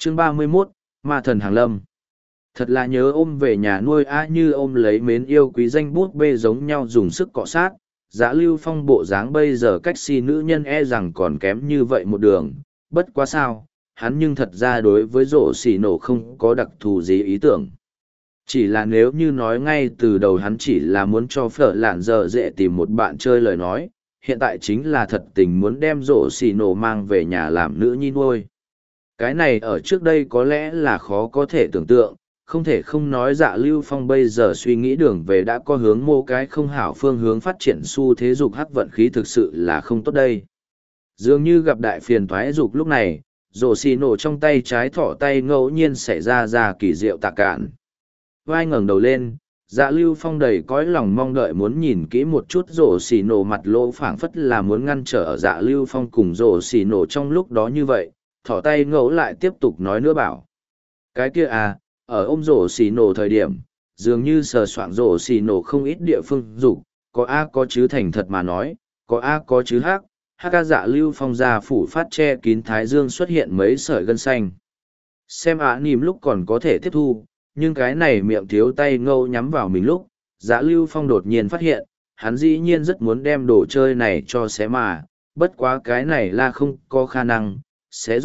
Chương 31, Ma thần hàng lâm. Thật là nhớ ôm về nhà nuôi a, như ôm lấy mến yêu quý danh bút bê giống nhau dùng sức cọ sát. Dạ Lưu Phong bộ dáng bây giờ cách si nữ nhân e rằng còn kém như vậy một đường, bất quá sao, hắn nhưng thật ra đối với rổ xì nổ không có đặc thù gì ý tưởng. Chỉ là nếu như nói ngay từ đầu hắn chỉ là muốn cho phở lạn giờ dễ tìm một bạn chơi lời nói, hiện tại chính là thật tình muốn đem rổ xì nổ mang về nhà làm nữ nhi nuôi. Cái này ở trước đây có lẽ là khó có thể tưởng tượng, không thể không nói Dạ Lưu Phong bây giờ suy nghĩ đường về đã có hướng mô cái không hảo phương hướng phát triển xu thế dục hắc vận khí thực sự là không tốt đây. Dường như gặp đại phiền toái dục lúc này, rổ xì nổ trong tay trái thỏ tay ngẫu nhiên xảy ra kỳ diệu tạ cạn. Vai ngẩng đầu lên, Dạ Lưu Phong đầy cõi lòng mong đợi muốn nhìn kỹ một chút rổ xì nổ, mặt lỗ phảng phất là muốn ngăn trở Dạ Lưu Phong cùng rổ xì nổ trong lúc đó như vậy, thỏ tay ngẫu lại tiếp tục nói nữa bảo. Cái kia à, ở ôm rổ xì nổ thời điểm, dường như sờ soạng rổ xì nổ không ít địa phương dục, có a có chứ, thành thật mà nói, có a có chứ hắc, hắc ca. Dạ Lưu Phong ra phủ phát che kín thái dương xuất hiện mấy sợi gân xanh. Xem nìm lúc còn có thể tiếp thu, nhưng cái này miệng thiếu tay ngâu nhắm vào mình lúc, Dạ Lưu Phong đột nhiên phát hiện, hắn dĩ nhiên rất muốn đem đồ chơi này cho xé mà, bất quá cái này là không có khả năng, xé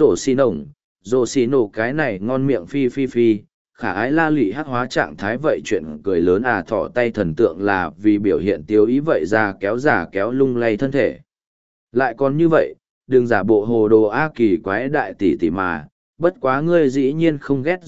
rổ xì nổ cái này ngon miệng phi, khả ái la lụy hắc hóa trạng thái vậy chuyện cười lớn à, thỏ tay thần tượng là vì biểu hiện tiêu ý vậy ra kéo lung lay thân thể. Lại còn như vậy, đừng giả bộ hồ đồ a kỳ quái đại tỷ tỷ mà, bất quá ngươi dĩ nhiên không ghét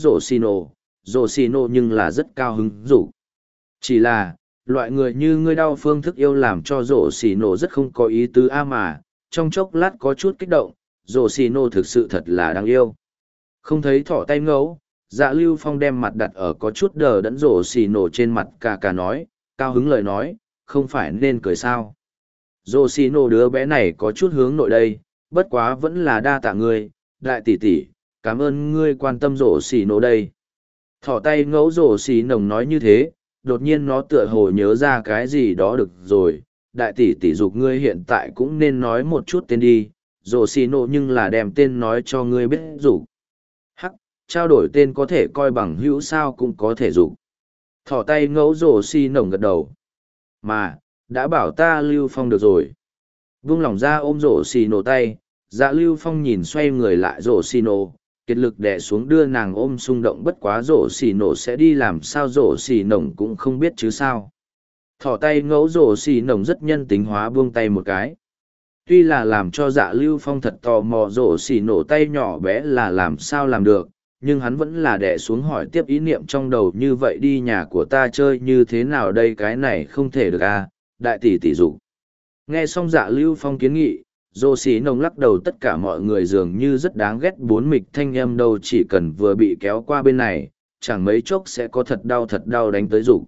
rổ xì nổ nhưng là rất cao hứng rủ. Chỉ là, loại người như ngươi đau phương thức yêu làm cho rổ xì nổ rất không có ý tứ a mà, trong chốc lát có chút kích động, rổ xì nổ thực sự thật là đáng yêu. Không thấy thỏ tay ngấu, Dạ Lưu Phong đem mặt đặt ở có chút đờ đẫn rổ xì nổ trên mặt, cả nói, cao hứng lời nói, không phải nên cười sao. Rổ xì nổ đứa bé này có chút hướng nội đây, bất quá vẫn là đa tạ ngươi, đại tỷ tỷ, cảm ơn ngươi quan tâm rổ xì nổ đây. Thỏ tay ngấu rổ xì nồng nói như thế, đột nhiên nó tựa hồ nhớ ra cái gì đó được rồi, đại tỷ tỷ dục ngươi hiện tại cũng nên nói một chút tên đi, rổ xì nổ nhưng là đem tên nói cho ngươi biết dục. Trao đổi tên có thể coi bằng hữu sao cũng có thể dục. Thỏ tay ngẫu rổ xì nồng gật đầu. Mà, đã bảo ta Lưu Phong được rồi. Vung lòng ra ôm rổ xì nổ tay, Dạ Lưu Phong nhìn xoay người lại rổ xì nổ, kiệt lực đè xuống đưa nàng ôm xung động, bất quá rổ xì nổ sẽ đi làm sao rổ xì nồng cũng không biết chứ sao. Thỏ tay ngẫu rổ xì nồng rất nhân tính hóa buông tay một cái. Tuy là làm cho Dạ Lưu Phong thật tò mò rổ xì nổ tay nhỏ bé là làm sao làm được, nhưng hắn vẫn là đè xuống hỏi tiếp ý niệm trong đầu, như vậy đi nhà của ta chơi như thế nào đây, cái này không thể được à, đại tỷ tỷ dục. Nghe xong Dạ Lưu Phong kiến nghị, rổ xì nồng lắc đầu, tất cả mọi người dường như rất đáng ghét bốn mịch thanh âm đâu, chỉ cần vừa bị kéo qua bên này, chẳng mấy chốc sẽ có thật đau đánh tới dục.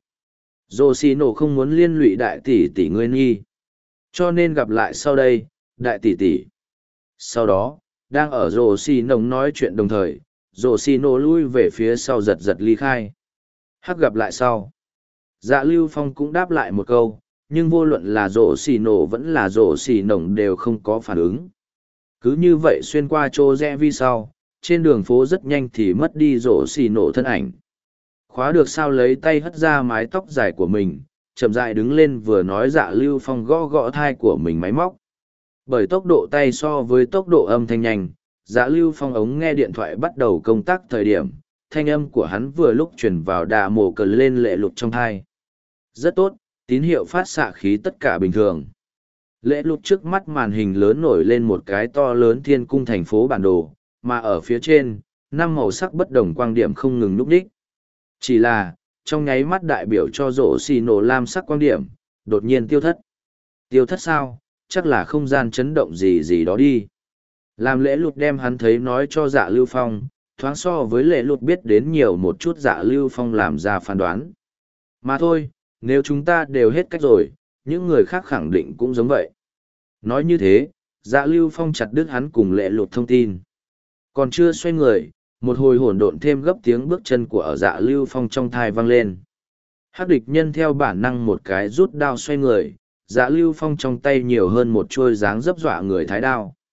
Rổ xì nổ không muốn liên lụy đại tỷ tỷ ngươi nghi, cho nên gặp lại sau đây, đại tỷ tỷ. Sau đó, đang ở rổ xì nồng nói chuyện đồng thời, rổ xì nổ lui về phía sau giật ly khai. Hắc gặp lại sau. Dạ Lưu Phong cũng đáp lại một câu, nhưng vô luận là rổ xì nổ vẫn là rổ xì nồng đều không có phản ứng. Cứ như vậy xuyên qua chỗ rẽ vi sau, trên đường phố rất nhanh thì mất đi rổ xì nổ thân ảnh. Khóa được sao lấy tay hất ra mái tóc dài của mình, chậm rãi đứng lên vừa nói. Dạ Lưu Phong gõ thai của mình máy móc. Bởi tốc độ tay so với tốc độ âm thanh nhanh, Dạ Lưu Phong ống nghe điện thoại bắt đầu công tác thời điểm, thanh âm của hắn vừa lúc truyền vào đà mổ cờ lên lệ lục trong thai. Rất tốt, tín hiệu phát xạ khí tất cả bình thường. Lệ lục trước mắt màn hình lớn nổi lên một cái to lớn thiên cung thành phố bản đồ, mà ở phía trên, 5 màu sắc bất đồng quang điểm không ngừng núp đích. Chỉ là, trong nháy mắt đại biểu cho rổ xì nổ lam sắc quang điểm, đột nhiên tiêu thất. Tiêu thất sao? Chắc là không gian chấn động gì đó đi. Làm lễ lụt đem hắn thấy nói cho Dạ Lưu Phong, thoáng so với lễ lụt biết đến nhiều một chút. Dạ Lưu Phong làm ra phán đoán. Mà thôi, nếu chúng ta đều hết cách rồi, những người khác khẳng định cũng giống vậy. Nói như thế, Dạ Lưu Phong chặt đứt hắn cùng lễ lụt thông tin. Còn chưa xoay người, một hồi hỗn độn thêm gấp tiếng bước chân của ở Dạ Lưu Phong trong thai vang lên. Hắc địch nhân theo bản năng một cái rút đao xoay người, Dạ Lưu Phong trong tay nhiều hơn một chuôi dáng dấp dọa người thái đao.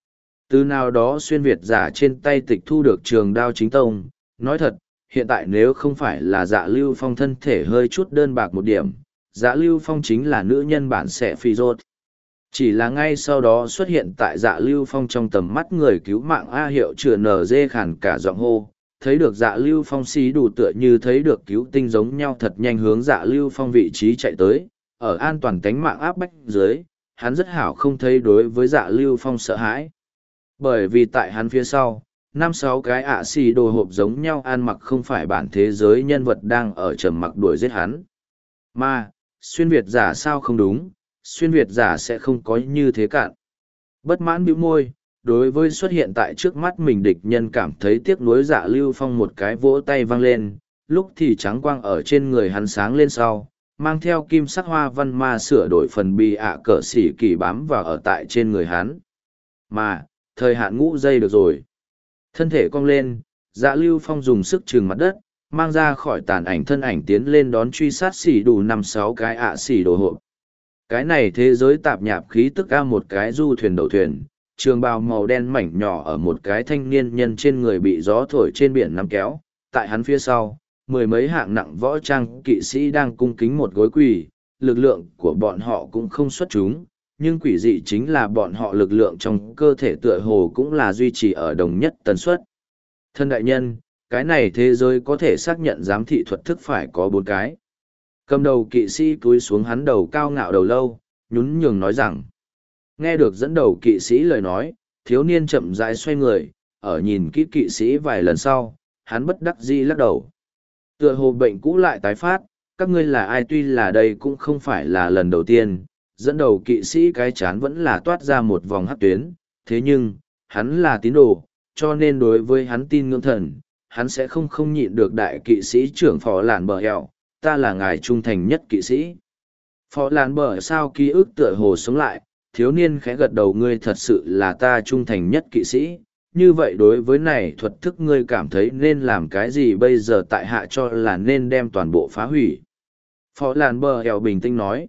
Từ nào đó xuyên Việt giả trên tay tịch thu được trường đao chính tông. Nói thật, hiện tại nếu không phải là Dạ Lưu Phong thân thể hơi chút đơn bạc một điểm, Dạ Lưu Phong chính là nữ nhân bản sẽ phi rốt. Chỉ là ngay sau đó xuất hiện tại Dạ Lưu Phong trong tầm mắt người cứu mạng A Hiệu chữa NG khàn cả giọng hô, thấy được Dạ Lưu Phong xí đủ tựa như thấy được cứu tinh giống nhau thật nhanh hướng Dạ Lưu Phong vị trí chạy tới, ở an toàn tánh mạng áp bách dưới, hắn rất hảo không thấy đối với Dạ Lưu Phong sợ hãi. Bởi vì tại hắn phía sau, 5-6 cái ạ xì đồ hộp giống nhau ăn mặc không phải bản thế giới nhân vật đang ở trầm mặc đuổi giết hắn. Mà, xuyên Việt giả sao không đúng, xuyên Việt giả sẽ không có như thế cạn. Bất mãn bĩu môi, đối với xuất hiện tại trước mắt mình địch nhân cảm thấy tiếc nuối Dạ Lưu Phong một cái vỗ tay vang lên, lúc thì trắng quang ở trên người hắn sáng lên sau, mang theo kim sắc hoa văn ma sửa đổi phần bi ạ cỡ xỉ kỳ bám vào ở tại trên người hắn. Mà, thời hạn ngũ giây được rồi. Thân thể cong lên, Dạ Lưu Phong dùng sức trừng mặt đất, mang ra khỏi tàn ảnh thân ảnh tiến lên đón truy sát xỉ đủ 5-6 cái ạ xỉ đồ hộp. Cái này thế giới tạp nhạp khí tức a một cái du thuyền đầu thuyền, trường bào màu đen mảnh nhỏ ở một cái thanh niên nhân trên người bị gió thổi trên biển nắm kéo, tại hắn phía sau, mười mấy hạng nặng võ trang kỵ sĩ đang cung kính một gối quỳ, lực lượng của bọn họ cũng không xuất chúng, nhưng quỷ dị chính là bọn họ lực lượng trong cơ thể tựa hồ cũng là duy trì ở đồng nhất tần suất. Thân đại nhân, cái này thế giới có thể xác nhận giám thị thuật thức phải có 4 cái. Cầm đầu kỵ sĩ cúi xuống hắn đầu cao ngạo đầu lâu, nhún nhường nói rằng. Nghe được dẫn đầu kỵ sĩ lời nói, thiếu niên chậm rãi xoay người, ở nhìn kỹ kỵ sĩ vài lần sau, hắn bất đắc dĩ lắc đầu. Tựa hồ bệnh cũ lại tái phát, các ngươi là ai tuy là đây cũng không phải là lần đầu tiên, dẫn đầu kỵ sĩ cái chán vẫn là toát ra một vòng hắc tuyến, thế nhưng, hắn là tín đồ, cho nên đối với hắn tin ngưỡng thần, hắn sẽ không nhịn được đại kỵ sĩ trưởng phó làn bờ hẹo, ta là ngài trung thành nhất kỵ sĩ. Phó làn bờ sao ký ức tựa hồ sống lại, thiếu niên khẽ gật đầu ngươi thật sự là ta trung thành nhất kỵ sĩ, như vậy đối với này thuật thức ngươi cảm thấy nên làm cái gì bây giờ tại hạ cho là nên đem toàn bộ phá hủy. Phó làn bờ hẹo bình tĩnh nói,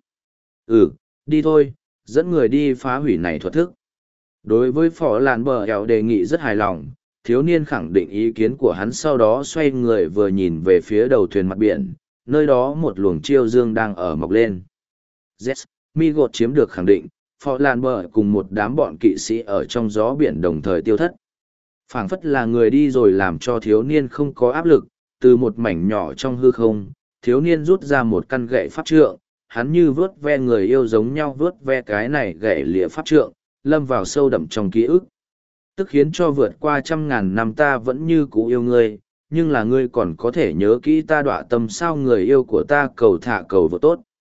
đi thôi, dẫn người đi phá hủy này thuật thức. Đối với phó làn bờ hẹo đề nghị rất hài lòng, thiếu niên khẳng định ý kiến của hắn sau đó xoay người vừa nhìn về phía đầu thuyền mặt biển, nơi đó một luồng chiêu dương đang ở mọc lên. Yes, mi gột chiếm được khẳng định, phó làn bờ cùng một đám bọn kỵ sĩ ở trong gió biển đồng thời tiêu thất. Phảng phất là người đi rồi làm cho thiếu niên không có áp lực, từ một mảnh nhỏ trong hư không, thiếu niên rút ra một căn gậy pháp trượng, hắn như vớt ve người yêu giống nhau vớt ve cái này gậy lịa pháp trượng, lâm vào sâu đậm trong ký ức. Tức khiến cho vượt qua 100.000 năm ta vẫn như cũ yêu ngươi, nhưng là ngươi còn có thể nhớ kỹ ta đọa tâm sao người yêu của ta cầu thả cầu vô tốt.